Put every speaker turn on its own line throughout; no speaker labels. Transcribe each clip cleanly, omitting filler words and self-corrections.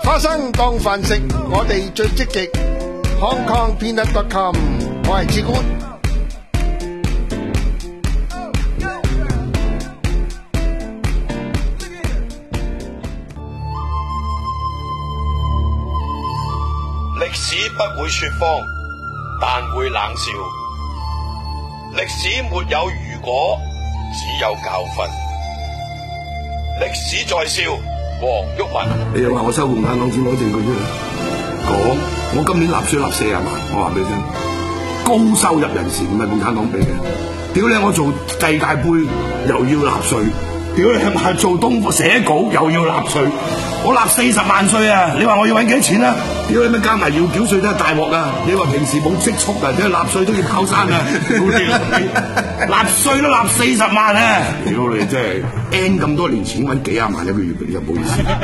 花生當飯食，我哋最積極。HongKongPeanut.com， 我係志官。
歷史不會說謊，但會冷笑。歷史沒有如果，只有教訓。歷史在笑，黃毓民。
你又話我收共產黨錢攞證據出嚟講，我今年納稅納40萬，我話俾你聽，高收入人士唔係共產黨俾嘅。屌你，我做世界盃又要納稅，屌你係咪做東課寫稿又要納稅？我納40萬稅啊！你話我要搵幾多錢啊？屌你咩加埋要繳稅都係大鑊啊！你話平時冇積蓄啊，即係納稅都要跑山啊！納稅都納40萬啊！屌你真係 N 咁多年前搵幾廿萬一個月俾你，唔好意思。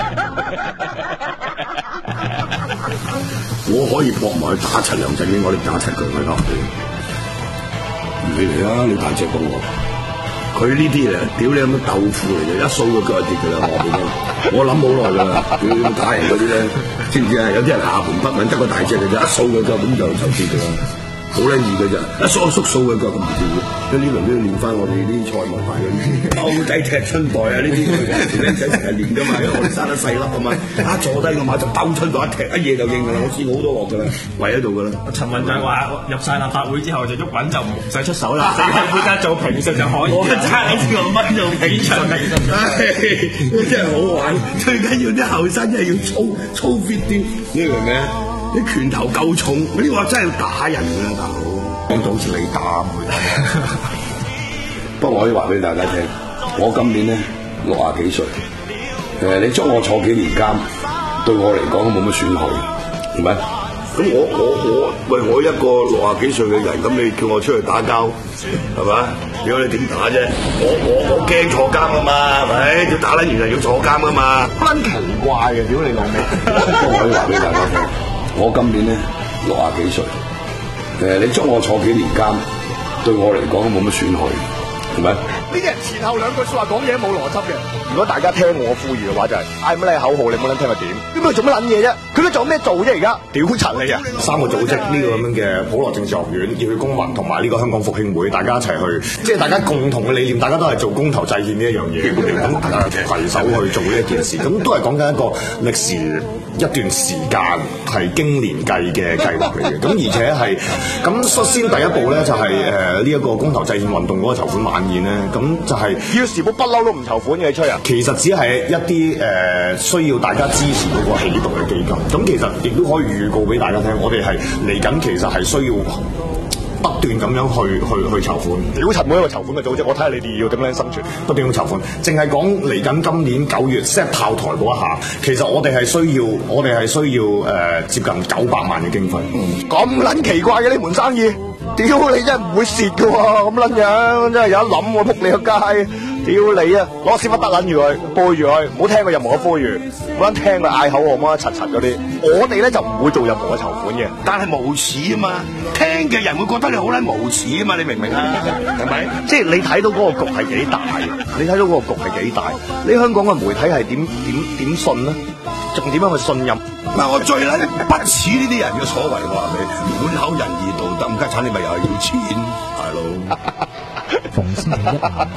我可以搏埋去打柒梁振英，我哋打柒佢咪得？你嚟啊！你大隻過我。佢呢啲啊，屌你有乜豆腐嚟嘅，一掃個腳就跌㗎啦！我諗好耐㗎啦，屌打人嗰啲咧，知唔知啊？有啲人下盤不穩，得個大隻嘅啫，一掃個腳咁就跌㗎啦，好撚易㗎咋，一掃掃個腳咁唔掂嘅。呢輪都要練翻我哋啲賽務牌嗰啲歐仔踢春袋啊！呢啲僆仔成日練㗎嘛，因為我哋生得細粒啊嘛，一坐低個馬就兜春袋一踢，一嘢就應㗎啦，我試過好多鑊㗎啦，圍喺度㗎啦。陳文就話入晒立法會之後就喐穩就唔使出手啦，世界盃得做評述就可以。我差呢個乜做幾場評述，真係好玩。最緊要啲後生真係要操 fit 啲，你明唔明啊？啲拳頭夠重，呢個真係要打人㗎啦，大佬。講到好似你打佢。不過我可以話俾大家聽，我今年咧60幾歲，你捉我坐幾年監，對我嚟講都冇乜損害，係咪？咁我一個60幾歲嘅人，咁你叫我出去打交，係咪？如果你點打啫？我驚坐監啊嘛，係咪？要打撚完就要坐監啊嘛，好撚奇怪嘅，屌你老味！我可以話俾大家聽，我今年咧60幾歲，你捉我坐幾年監，對我嚟講都冇乜損害。係咪？
呢啲人前後兩句說話講嘢冇邏輯嘅。如果大家聽我呼籲嘅話，就係嗌乜嘢口號，你冇撚聽佢點？點解做乜撚嘢啫？佢都做咩做啫？而家屌柒你啊！3個組織呢個咁樣嘅普羅政治學院、熱血公民同埋呢個香港復興會，大家一齊去，即係大家共同嘅理念，大家都係做公投制憲呢一樣嘢，咁大家攜手去做呢一件事，咁都係講緊一個歷時一段時間係經年計嘅計劃嚟嘅。咁而且係咁率先第一步咧，就係呢一個公投制憲運動嗰個籌款晚宴咧，咁就係要時報不嬲都唔籌款嘅吹啊！其實只係一啲需要大家支持嗰個起動嘅基金。咁其實亦都可以預告俾大家聽，我哋係嚟緊，其實係需要不斷咁樣去籌款。屌柒每一個籌款嘅組織，我睇下你哋要點樣生存，不斷咁籌款。淨係講嚟緊今年9月 set 炮台嗰一下，其實我哋係需要接近900萬嘅經費。咁撚奇怪嘅呢門生意，屌你真係唔會蝕㗎喎！咁撚樣真係有得諗喎，撲你個街！屌你啊！攞屎忽得撚住佢，背住佢，唔好聽佢任何嘅呼籲，唔好聽佢嗌口號，乜柒柒嗰啲。我哋咧就唔會做任何嘅籌款嘅，但係無恥啊嘛！聽嘅人會覺得你好撚無恥啊嘛！你明唔明啊？係咪？即係你睇到嗰個局係幾大？你睇到嗰個局係幾大？你香港嘅媒體係點信咧？仲點樣去信任？嗱，我最撚不恥呢啲人嘅所為，我話你滿口仁義道德，唔家產你咪又係要錢，大佬。
逢星期一晚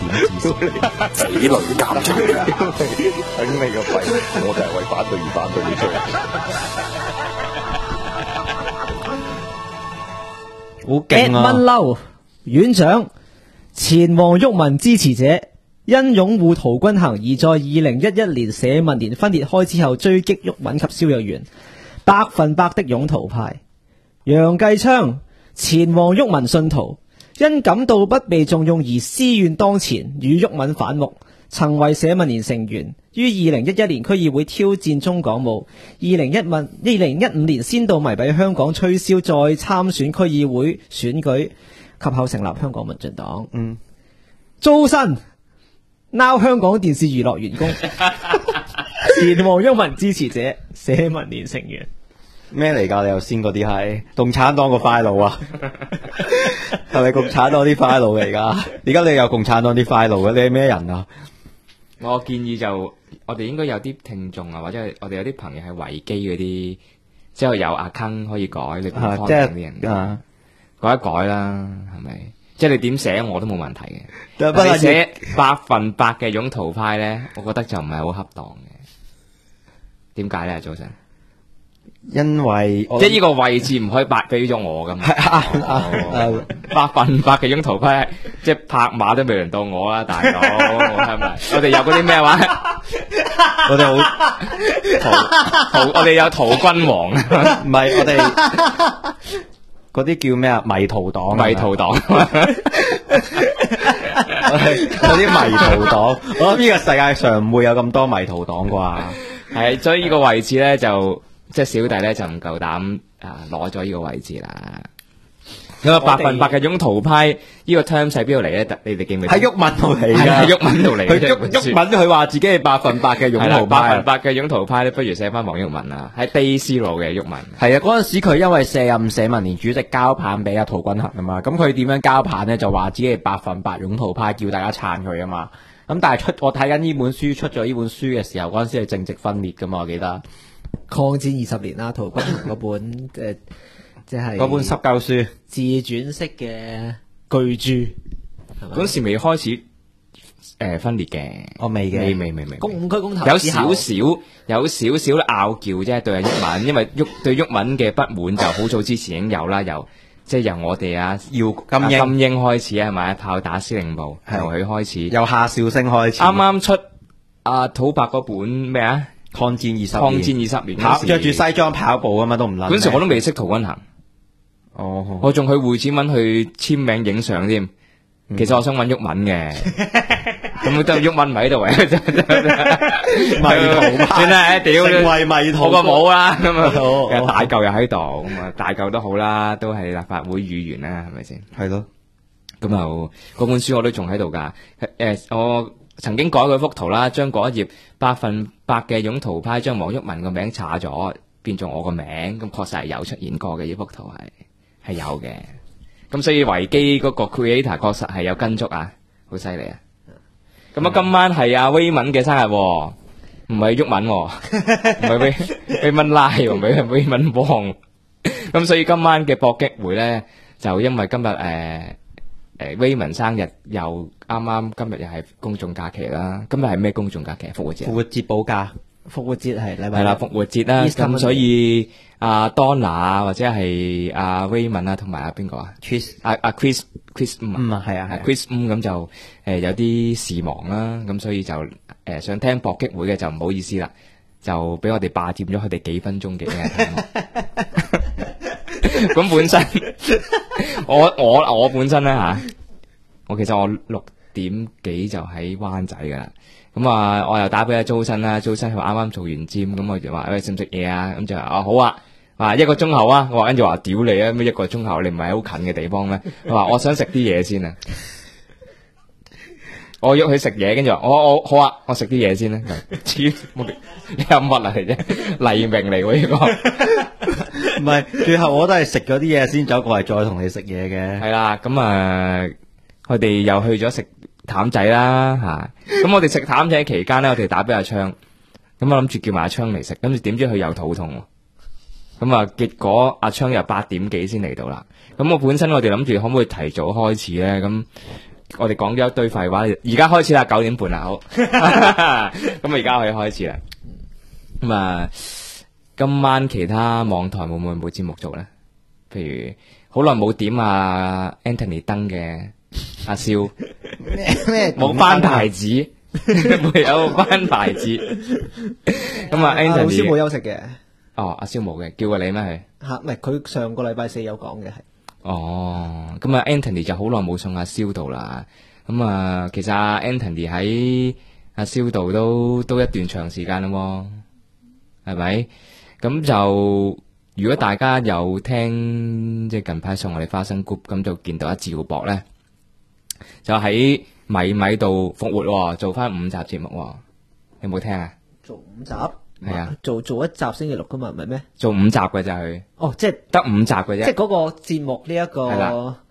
9點至10點，
死雷監察嘅，
頂你個肺！我就係為反對而反對你出嚟。
好勁啊！蚊嬲院長，前黃毓民支持者因擁護陶君行而在2011年社民連分裂開之後追擊毓民及蕭若元，100%的擁陶派。楊繼昌，前黃毓民信徒，因感到不被重用而私怨當前，與毓民反目，曾為社民連成員，於2011年區議會挑戰中港務，2015年先到迷畀香港吹簫，再參選區議會選舉，及後成立香港民進黨。租身 now 香港電視娛樂員工，前黃毓民支持者，社民連成員。
咩嚟㗎？你頭先嗰啲係共產黨個 file 啊？係咪共產黨啲 file 嚟㗎？而家你有共產黨啲 file 嘅？你係咩人啊？
我建議就我哋應該有啲聽眾啊，或者係我哋有啲朋友係維基嗰啲，之後有阿坑可以改，你邊方
即
啲人
係
改一改啦，係咪？即係你點寫我都冇問題嘅。
不
但係你寫100%嘅擁圖派咧，我覺得就唔係好恰當嘅。點解咧？早晨，
因為
即係呢個位置唔可以白俾咗我噶嘛。100%嘅擁圖派，即係拍馬都未輪到我啦，大佬係咪？我哋有嗰啲咩話？我哋好我哋有陶君王，
唔係我哋嗰啲叫咩啊？迷途黨，
迷途黨。
嗰啲迷途黨，我諗呢個世界上唔會有咁多迷途黨啩。
係，所以呢個位置咧就即係小弟咧就唔夠膽攞咗呢個位置啦。咁啊，100%嘅擁圖派呢個 term 喺邊度嚟咧？你哋記唔記得？
喺毓民度嚟㗎，
喺毓民度嚟嘅。
毓民佢話自己係100%嘅擁圖派。
100%嘅擁圖派咧，不如寫翻黃毓民啊，喺 Day Zero 嘅毓民。
係啊，嗰陣時佢因為卸任社民連主席交棒俾阿陶君行啊嘛，咁佢點樣交棒咧？就話自己係100%擁圖派，叫大家撐佢啊嘛。咁但係我睇緊呢本書出咗呢本書嘅時候，嗰陣時係正值分裂噶嘛，我記得。
抗戰20年啦，陶君行嗰本即係
嗰本濕鳩書，
自傳式嘅巨著。
嗰時未開始分裂嘅，
我未嘅，
未。
五區公投
有
之後
少少拗撬啫，對毓民，因為對毓民嘅不滿就好早之前已經有啦，由我哋金英開始係咪？炮打司令部，由佢開始，
由夏兆星開始，
啱啱出土伯嗰本咩啊？抗戰20年，
着住西裝跑步啊嘛，都唔撚。
嗰時我都未識陶君行，我仲去會展揾去簽名影相添。其實我想揾毓民嘅，咁都毓民唔喺度嘅，迷途算啦，屌，
成為迷途，
好過冇啦，咁啊，大嚿又喺度，咁啊，大嚿都好啦，都係立法會議員啦，係咪先？
係咯，
咁就嗰本書我都仲喺度噶，我曾經改過幅圖啦，將嗰一頁100%嘅擁圖派將黃毓民個名查咗，變咗我個名，咁確實係有出現過嘅，呢幅圖係有嘅。咁所以維基嗰個 creator 確實係有跟足啊，好犀利啊！咁今晚係阿威文嘅生日，唔係毓民，唔係威文拉，唔係威文旺。咁所以今晚嘅搏擊會咧，就因為今日威文生日，又啱今日又係公眾假期啦。今日係咩公眾假期？復活節。復活節補假。
復活節係禮拜。
係啦，復活節啦。咁所以Donna 或者係Raymond 啊，同埋邊個啊 ？Chris 係Chris 咁就有啲事忙啦。咁所以就想聽搏擊會嘅就唔好意思啦，就俾我哋霸佔咗佢哋幾分鐘嘅題目。咁本身我本身咧我其實我6點幾就喺灣仔噶啦。咁我又打俾阿周生啦，周生佢啱啱做完佔，咁我就話喂，食唔食嘢啊？咁就話好啊，1個鐘後啊，我話跟住話屌你啊，咩1個鐘後你唔係好近嘅地方咩？佢話我想食啲嘢先啊，我約佢食嘢，跟住話我好啊，我食啲嘢先啦。你有乜啊嚟啫？黎明嚟喎呢個，
唔係，最後我都係食咗啲嘢先走過嚟再同你食嘢嘅。
係啦，咁我哋又去咗食譚仔啦咁我哋食譚仔期間咧，我哋打俾阿昌，咁我諗住叫埋阿昌嚟食，跟住點知佢又肚痛，咁結果阿昌又8點幾先嚟到啦。咁我本身我哋諗住可唔可以提早開始咧？咁我哋講咗一堆廢話，而家開始啦，9點半啦，好，咁而家可以開始啦。咁今晚其他網台會唔會冇節目做咧？譬如好耐冇點Anthony 燈嘅阿蕭。
咩
冇翻牌子，沒有翻牌子。咁Anthony
老蕭冇休息嘅。
阿蕭冇嘅，叫過你咩佢？
唔係佢上個禮拜4有講嘅係。
咁Anthony 就好耐冇送阿蕭度啦。咁其實Anthony 喺阿蕭度都一段長時間啦，係咪？咁就如果大家有聽即係近排上我哋花生 group，咁就見到阿趙博咧。就喺米度復活，做翻5集節目，有冇聽啊？
做5集
係啊，
做1集星期6噶嘛，唔係咩？
做5集嘅就係，
即係
得5集嘅啫。
即係嗰個節目呢一個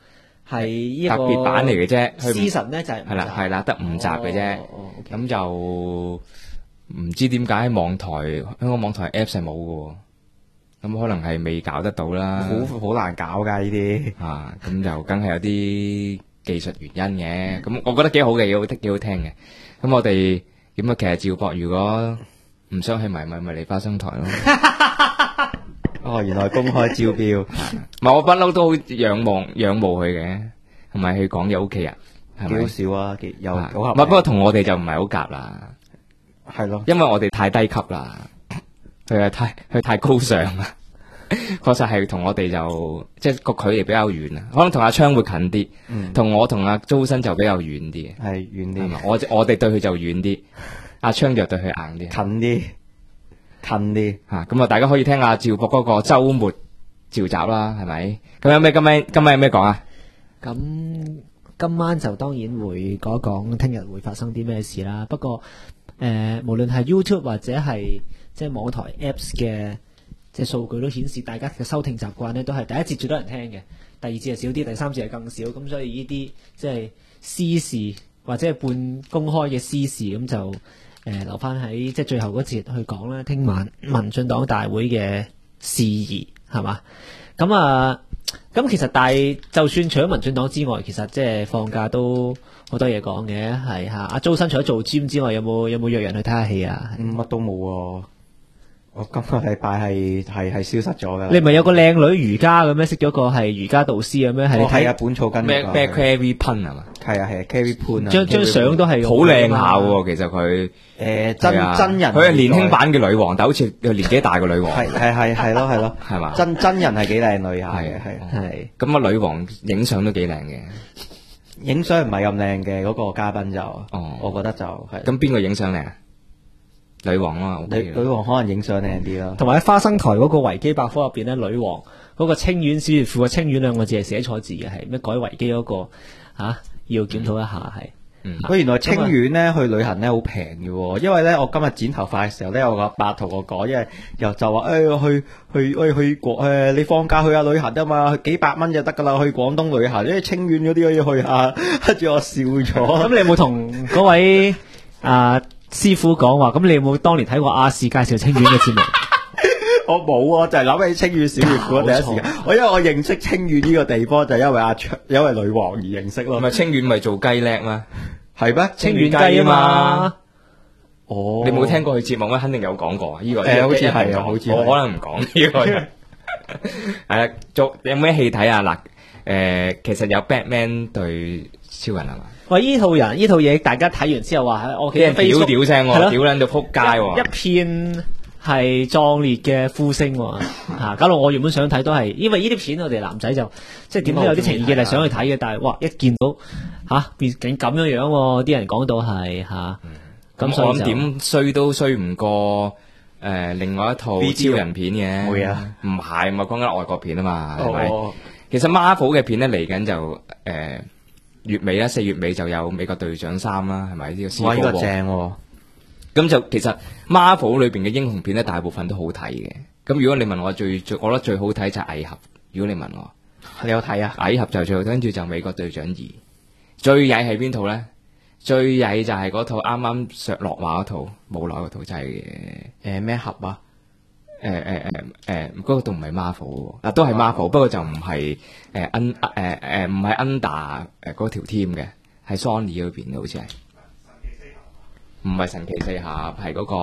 係呢個
特別版嚟嘅啫，佢唔
season 咧就係
係啦係啦，得5集嘅啫。
OK
咁就唔知點解香港網台 Apps 係冇嘅喎，咁可能係未搞得到啦。
好難搞㗎呢啲。
啊，咁就梗係有啲技術原因嘅。咁我覺得幾好嘅，幾好聽嘅。咁我哋咁啊，其實趙博如果唔想去咪嚟花生台咯。
哦，原來公開招標。
唔係我不嬲都好仰慕佢嘅，同埋佢講嘢 OK 啊，係咪？
幾好笑啊，又
啊
好合。
唔係不過同我哋就唔係好夾啦，
係咯，
因為我哋太低級啦，佢太高尚啦，確實係同我哋就即係個距離比較遠啊，可能同阿昌會近啲，同我同阿周生就比較遠啲嘅，
係遠啲
係嘛？我哋對佢就遠啲，阿昌就對佢硬啲，
近啲。
吓咁啊！大家可以聽下趙博嗰個周末召集啦，係咪？咁有咩今晚有咩講啊？
咁今晚就當然會講一講聽日會發生啲咩事啦。不過無論係 YouTube 或者係即係網台 Apps 嘅即係數據都顯示，大家嘅收聽習慣呢都係第一節最多人聽嘅，第二節係少啲，第三節係更少。咁所以呢啲即係私事或者係半公開嘅私事，咁就留翻喺即係最後嗰節去講啦。聽晚民進黨大會嘅事宜係嘛？咁其實但係就算除咗民進黨之外，其實即係放假都好多嘢講嘅，係嚇。阿周生除咗做 gym 之外，有冇約人去睇下戲啊？
乜都冇喎。我今個禮拜係消失咗㗎。
你唔係有個靚女瑜伽嘅咩？識咗個係瑜伽導師嘅咩？係你睇
啊，本草根
咩 Carrie Pun 係嘛？
係啊，Carrie Pun 啊。
張相都係
好靚下喎，其實佢
真人。
佢係年輕版嘅女王，但好似年紀大嘅女王。
係咯，
係嘛？
真人係幾靚女下嘅，
係。
咁啊，女王影相都幾靚嘅。
影相唔係咁靚嘅，嗰個嘉賓就，我覺得就係。
咁邊個影相靚啊？女王咯，
女王可能影相靚啲啦。
同埋喺花生台嗰個維基百科入邊咧，女王嗰個清遠小婦嘅清遠兩個字係寫錯字嘅，係咩改維基嗰個要檢討一下係。
佢原來清遠咧去旅行咧好平嘅喎，因為咧我今日剪頭髮嘅時候咧，我個阿伯同我講，因為又就話去國你放假去下旅行啊嘛，幾百蚊就得噶啦，去廣東旅行，因為清遠嗰啲可以去下，跟住我笑咗。
咁你有冇同嗰位師傅講話？咁你有冇當年睇過亞視介紹清遠嘅節目？
我冇啊，就係諗起清遠小漁夫第一時間。因為我認識清遠呢個地方就因為女王而認識咯。
唔係清遠咪做雞叻咩？
係咩？
清遠雞啊嘛。
哦，
你冇聽過佢節目咩？肯定有講過啊！呢個
好似係啊，好似
我可能唔講呢個。係啊，有咩戲睇啊？嗱，其實有 Batman 對超人係嘛？
喂，呢套嘢大家睇完之後話喺我
啲人屌聲喎，屌撚到撲街喎，
一片係壯烈嘅呼聲喎，搞到我原本想睇都係，因為呢啲片我哋男仔就即係點都有啲情意結係想去睇嘅，但係哇一見到變成咁樣喎，啲人講到係咁所以就
點衰都衰唔過另外一套超人片嘅，
會啊，
唔係講緊外國片啊嘛，係咪？其實 Marvel 嘅片咧嚟緊就月尾啦，4月尾就有美國隊長3啦，係咪呢個 Civil War？哇，呢個正喎！咁就其實 Marvel 裏邊嘅英雄片咧，大部分都好睇嘅。咁如果你問我我覺得最好睇就係蟻俠。如果你問我，
你有睇啊？
蟻俠就最好，跟住就美國隊長2。最曳係邊套咧？最曳就係嗰套啱啱上落畫嗰套，冇耐嗰套就係
咩俠啊？
嗰個都唔係 Marvel 喎，都係 Marvel，不過就唔係唔係 Under 嗰條 team 嘅，係 Sony 嗰邊嘅，好似係。唔係神奇四俠，係嗰個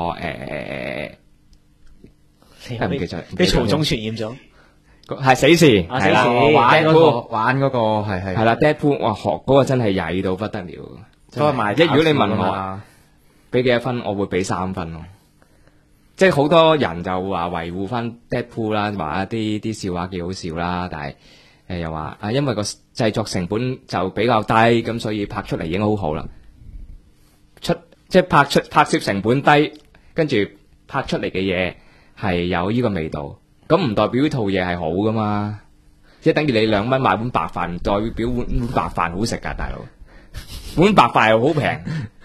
唔記得，
俾曹總傳染咗，
係死侍，係啦，
玩嗰個係
啦 Deadpool， 哇學嗰個真係曳到不得了，如果你問我俾幾多分，我會俾3分咯。即係好多人就話維護翻 Deadpool 啦，話一啲笑話幾好笑啦，但係又話因為個製作成本就比較低，咁所以拍出嚟已經好好啦。即係拍攝成本低，跟住拍出嚟嘅嘢係有呢個味道，咁唔代表呢套嘢係好噶嘛？即係等於你2蚊買碗白飯，唔代表碗白飯好食噶，大佬。碗白飯又好平，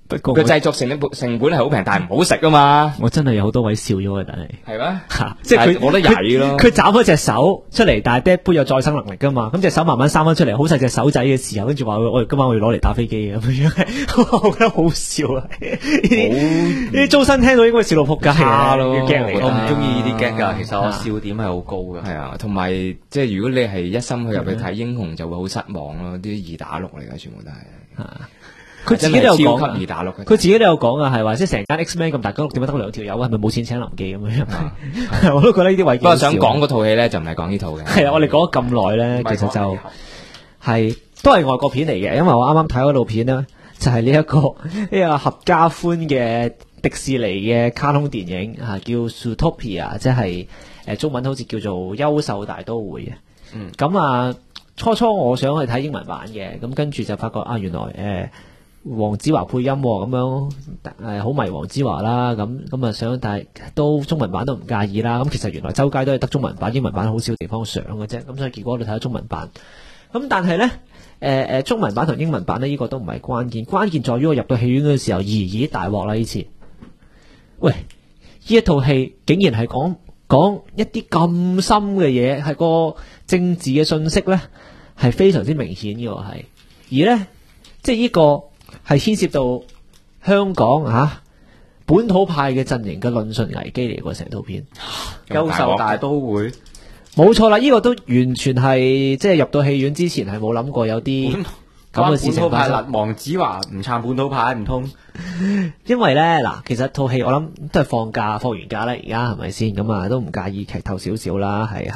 不過
佢製作成本係好平，但係唔好食啊嘛，
我真係有好多位笑咗嘅，但係。
係咩？
即係佢
冇得曳咯。
佢斬開隻手出嚟，但係 Deadpool 有再生能力噶嘛？咁隻手慢慢生翻出嚟，好細隻手仔嘅時候，跟住話我哋今晚我要攞嚟打飛機嘅咁樣，我覺得好笑啊！呢啲租身聽到應該笑到仆街
差咯
要驚嚟。
我唔中意呢啲 gag 噶，其實我笑點係好高噶。
係啊，同埋即係如果你係一心去入去睇英雄，就會好失望咯。啲二打六嚟嘅，全部都係。
佢自己都有講啊
超級二打六。
佢自己都有講啊，係話即係成間 X-Men 咁大間屋，點解得兩條友啊？係咪冇錢請臨記咁樣？我都覺得呢啲位。
不過想講嗰套戲咧，就唔係講呢套嘅。
係啊，我哋講咗咁耐咧，其實就係都係外國片嚟嘅，因為我啱啱睇嗰套片咧，就係呢個合家歡嘅迪士尼嘅卡通電影叫 Zootopia， 即係中文好似叫做優獸大都會嘅。咁初我想去睇英文版嘅，咁跟住就發覺原來黃子華配音咁樣，好迷黃子華啦，咁想，但係都中文版都唔介意啦。咁其實原來周街都係得中文版，英文版好少地方上嘅啫。咁所以結果我哋睇咗中文版。咁但係咧，中文版同英文版呢，呢個都唔係關鍵，關鍵在於我入到戲院嘅時候，咦大鑊啦呢次。喂，呢一套戲竟然係講一啲咁深嘅嘢，係個政治嘅信息咧，係非常之明顯嘅係，而咧即係呢個係牽涉到香港本土派嘅陣營嘅論述危機嚟嘅成套片。
優獸大都會
冇錯啦，呢個都完全係即係入到戲院之前係冇諗過有啲咁嘅事情發生。
黃子華唔撐本土派唔通？
因為咧嗱，其實套戲我諗都係放完假啦，而家係咪先？咁都唔介意劇透少少啦，係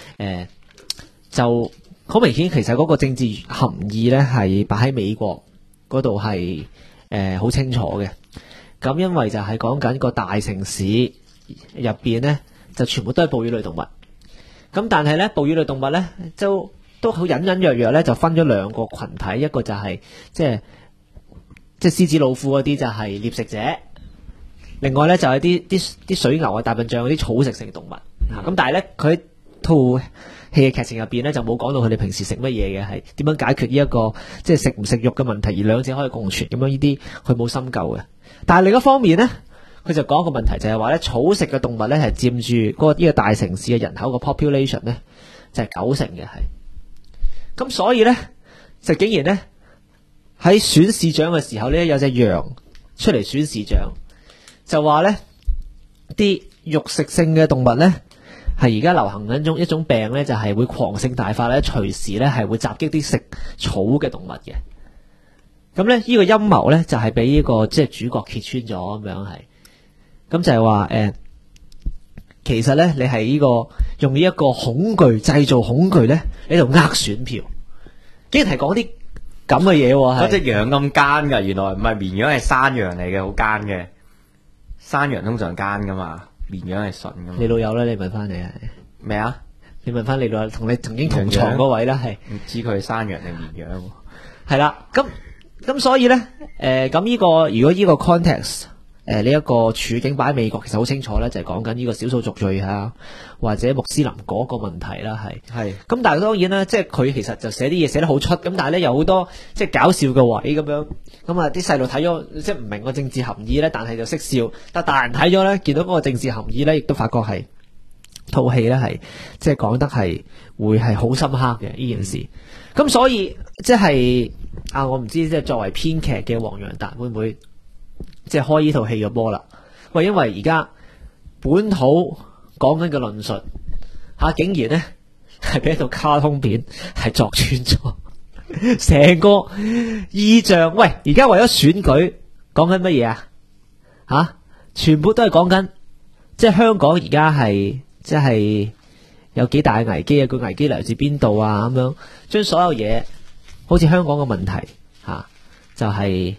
就好明顯，其實嗰個政治含義咧係擺喺美國嗰度係好清楚嘅。咁因為就係講緊個大城市入邊咧，就全部都係哺乳類動物。咁但係咧，哺乳類動物咧都好隱隱約約咧，就分咗兩個群體，一個就係即係獅子老虎嗰啲就係獵食者，另外咧就係啲水牛大笨象嗰啲草食性動物。咁但係咧，佢套戲嘅劇情入邊咧就冇講到佢哋平時食乜嘢嘅，係點樣解決呢一個即係食唔食肉嘅問題，而兩者可以共存咁樣，呢啲佢冇深究嘅。但係另一方面咧，佢就講一個問題，就係話咧草食嘅動物咧係佔住呢個大城市嘅人口嘅 population 咧就係90%嘅係。咁所以咧就竟然咧喺選市長嘅時候咧有隻羊出嚟選市長，就話咧啲肉食性嘅動物咧係而家流行緊一種病咧，就係會狂性大發咧，隨時咧係會襲擊啲食草嘅動物嘅。咁咧呢個陰謀咧就係俾呢個即係主角揭穿咗咁樣係。咁就係話其實咧你係呢個用呢一個恐懼製造恐懼咧，你喺度呃選票，竟然係講啲咁嘅嘢喎。
嗰隻羊咁奸噶，原來唔係綿羊，係山羊嚟嘅，好奸嘅。山羊通常奸噶嘛，綿羊係純噶嘛。
你老友咧，你問翻你係
咩啊？
你問翻你老友同你曾經同床嗰位咧，係
唔知佢係山羊定綿羊？
係啦，咁所以咧，咁呢個如果呢個 context。呢一個處境擺喺美國，其實好清楚咧，就係講緊呢個少數族裔或者穆斯林嗰個問題啦，係。咁但係當然啦，即係佢其實就寫啲嘢寫得好出，咁但係咧有好多即係搞笑嘅位咁樣，咁啲細路睇咗即係唔明個政治含義咧，但係就識笑。但係大人睇咗咧，見到嗰個政治含義咧，亦都發覺係套戲咧係即係講得係會係好深刻嘅呢件事。咁所以即係我唔知即係作為編劇嘅黃洋達會唔會？即係開呢套戲嘅波啦，喂！因為而家本土講緊嘅論述竟然咧係俾一套卡通片係作穿咗成個意象。喂！而家為咗選舉講緊乜嘢啊？全部都係講緊即係香港而家係即係有幾大嘅危機啊？個危機嚟自邊度啊？咁樣將所有嘢好似香港嘅問題就係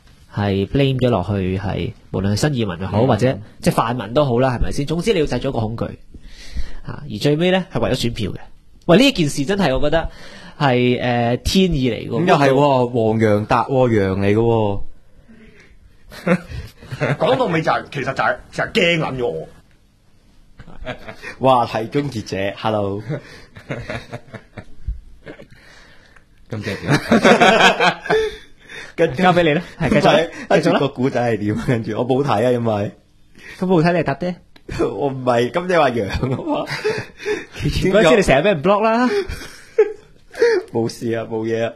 blame 咗落去，係無論係新移民又好，或者即係泛民都好啦，係咪先？總之你要製造一個恐懼而最尾咧係為咗選票嘅。喂，呢件事真係我覺得係天意嚟嘅。
咁又係黃洋達羊嚟嘅。
講到尾就係其實就係驚撚咗我。
話題終結者 ，hello。
咁即係點？
跟住
交俾你啦，係繼續啦，繼續啦。
跟住個古仔係點？跟住我冇睇啊，因為
咁好睇你係答啫。
我唔係咁你話羊啊嘛，
嗰次你成日俾人 block 啦。
冇事啊，冇嘢啊。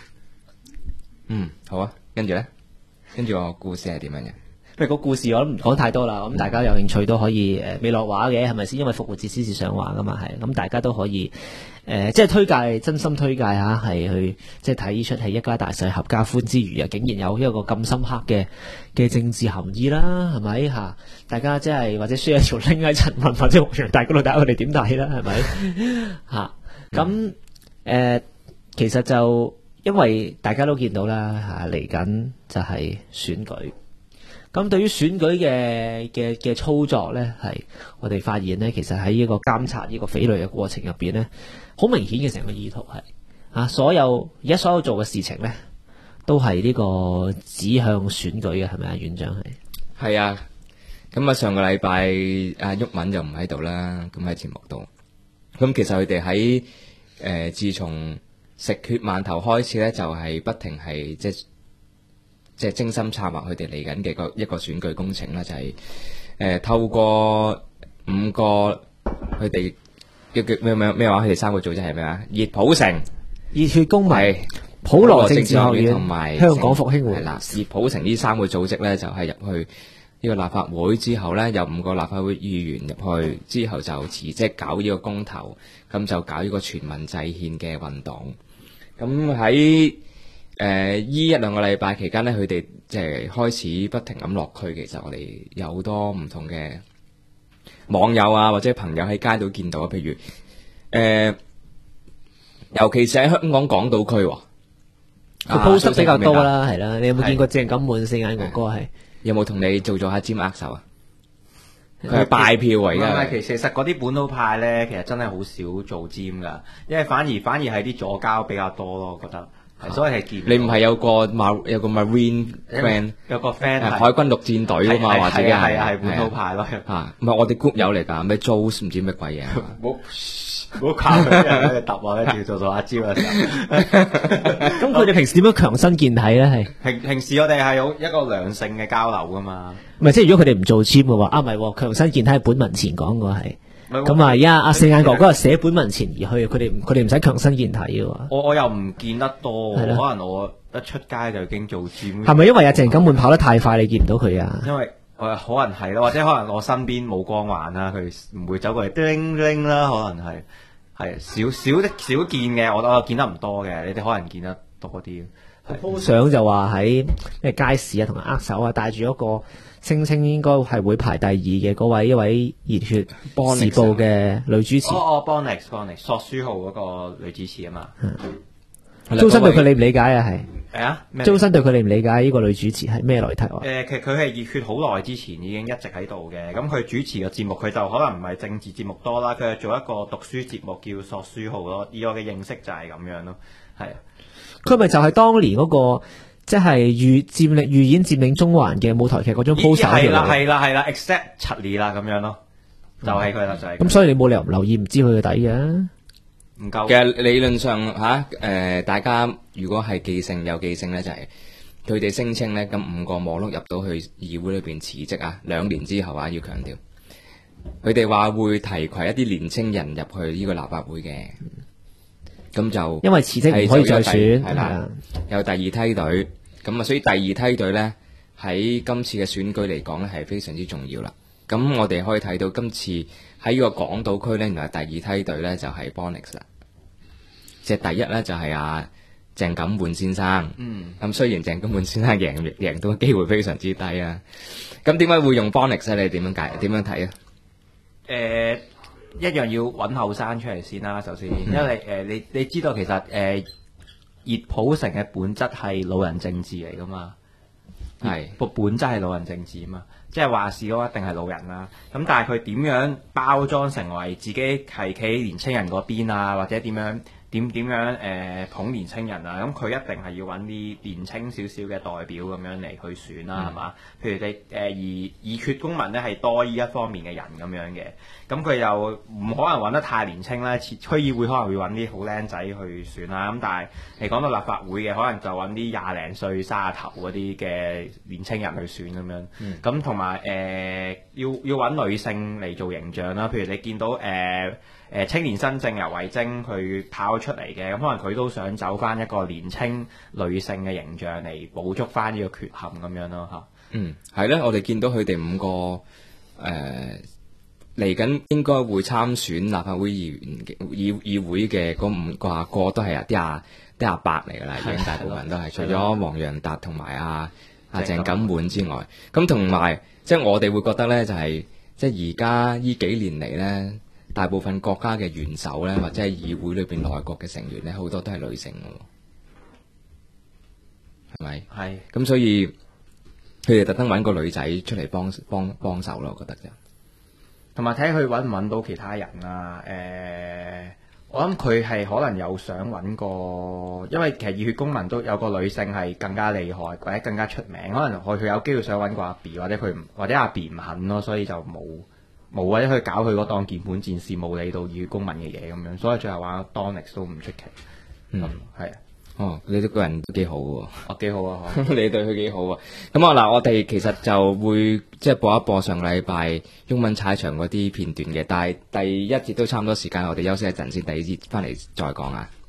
好啊，跟住咧，跟住個故事係點樣嘅？
不如個故事我都唔講太多啦，咁大家有興趣都可以未落畫嘅係咪先？因為復活節先至上畫噶嘛，係咁大家都可以即係推介，真心推介下，係去即係睇呢出戲一家大細合家歡之餘啊，竟然有一個咁深刻嘅政治含義啦，係咪嚇？大家即係或者 share 一條 link 喺陳文或者黃洋大嗰度睇下佢哋點睇啦，係咪嚇？咁其實就因為大家都見到啦嚇，嚟緊就係選舉。咁對於選舉嘅操作呢，係我哋發現呢，其實喺呢個監察呢個匪類嘅過程入邊呢，好明顯嘅成個意圖係而家所有做嘅事情呢，都係呢個指向選舉嘅，係咪啊？院長
係啊，咁啊上個禮拜阿毓民就唔喺度啦，咁喺節目度，咁其實佢哋喺自從食血饅頭開始呢，就係不停係即係精心策劃佢哋嚟緊嘅一個選舉工程啦，就係透過5個佢哋叫咩話？佢哋3個組織係咩啊？熱普城、
熱血公民、
係
普羅政治學院
同埋
香港復興會
係啦。熱普城呢3個組織咧，就係入去呢個立法會之後咧，有5個立法會議員入去之後就辭職搞呢個公投，咁就搞呢個全民制憲嘅運動。咁喺依1-2個禮拜期間呢，佢哋即係開始不停咁落區。其實我哋有好多唔同嘅網友啊，或者朋友喺街度見到，譬如尤其是喺香港港島區，
佢 post 比較多啦，係啦。你有冇見過鄭錦滿四眼哥哥係？
有冇同你做下尖握手啊？佢係拜票嚟㗎。
唔係，其實嗰啲本土派咧，其實真係好少做尖㗎，因為反而係啲左膠比較多咯，我覺得。所以係見
你唔係有個 Marine friend
有個 friend
海軍陸戰隊㗎嘛，或者
係本土派咯
嚇，唔係我哋 group 友嚟㗎，咩 Joe 唔知咩鬼嘢。
唔好靠佢喺度揼我，跟住做阿招嘅時候。
咁佢哋平時點樣強身健體咧？係
平時我哋係有一個良性嘅交流噶嘛。
唔係，即係如果佢哋唔做 gym 嘅話，唔係強身健體係本文前講嘅係。咁啊，而家阿四眼哥哥係寫本文前而去，佢哋唔使強身健體嘅喎。
我又唔見得多，可能我一出街就已經做 gym。
係咪因為阿鄭錦滿跑得太快，你見唔到佢啊？
因為可能係咯，或者可能我身邊冇光環啦，佢唔會走過嚟叮叮啦，可能係少見嘅，我又見得唔多嘅，你哋可能見得多啲。
鋪相就話喺咩街市啊，同人握手啊，帶住一個聲稱應該係會排第2嘅嗰位一位熱血時報嘅女主持。
Bonix 索書號嗰個女主持啊嘛。
周身對佢理唔理解啊？係
啊，
周身對佢理唔理解呢個女主持係咩來頭啊？
其實佢係熱血好耐之前已經一直喺度嘅，咁佢主持嘅節目佢就可能唔係政治節目多啦，佢係做一個讀書節目叫索書號咯。以我嘅認識就係咁樣咯，係。佢
咪就係當年嗰個即係預演佔領中環嘅舞台劇嗰張 poster
係啦 ，exactly 啦咁樣咯，就係佢啦，就係。咁
所以你冇理由唔留意唔知佢嘅底嘅。
唔夠。
其實理論上大家如果係有記性咧，就係佢哋聲稱咧，咁5個網絡入到去議會裏邊辭職啊，2年之後要強調，佢哋話會提攜一啲年青人入去呢個立法會嘅。咁就
因為辭職唔可以再選，
係啦，有第2梯隊，咁啊，所以第2梯隊咧喺今次嘅選舉嚟講咧係非常之重要啦。咁我哋可以睇到今次喺呢個港島區咧，原來第2梯隊咧就係 Bonix 啦，即係第1咧就係阿鄭錦滿先生。咁雖然鄭錦滿先生贏到嘅機會非常之低啊，咁點解會用 Bonix 咧？你點樣睇啊？
一樣要揾後生出嚟先啦，首先，因為你知道其實熱普城嘅本質係老人政治嚟噶嘛，係個本質係老人政治啊嘛，即係話事嗰一定係老人啦。咁但係佢點樣包裝成為自己係企年青人嗰邊啊，或者點樣點樣捧年青人啊？咁佢一定係要揾啲年青少少嘅代表咁樣嚟去選啦，係嘛？譬如你而議決公民咧係多呢一方面嘅人咁樣嘅，咁佢又唔可能揾得太年青啦。區議會可能會揾啲好僆仔去選啦，咁但係你講到立法會嘅，可能就揾啲廿零歲、卅頭嗰啲嘅年青人去選咁樣。咁同埋要揾女性嚟做形象啦，譬如你見到青年新政由維晶佢跑出嚟嘅，咁可能佢都想走翻一個年青女性嘅形象嚟補足翻呢個缺陷咁樣咯嚇。
係咧，我哋見到佢哋5個嚟緊應該會參選立法會議員嘅議會嘅嗰5個阿哥都係啲阿伯嚟㗎啦，已經大部分都係，除咗黃洋達同埋阿鄭錦滿之外，咁同埋即係我哋會覺得咧，就係即係而家呢幾年嚟咧。大部分國家嘅元首咧，或者係議會裏邊內閣嘅成員咧，好多都係女性嘅，係咪？係。咁所以佢哋特登揾個女仔出嚟幫手咯，我覺得就。
同埋睇佢揾唔揾到其他人啊？我諗佢係可能有想揾個，因為其實熱血公民都有個女性係更加厲害或者更加出名，可能佢有機會想揾個阿 B， 或者阿 B 唔肯咯，所以就冇或者去搞佢嗰檔鍵盤戰士，冇理到熱血公民嘅嘢咁樣，所以最後玩 Donix 都唔出奇。係。
你個人都幾好喎。
幾好啊！
你對佢幾好啊？咁嗱，我哋其實就會即係播一播上禮拜毓民踩場嗰啲片段嘅，但係第一節都差唔多時間，我哋休息一陣先，第二節翻嚟再講啊。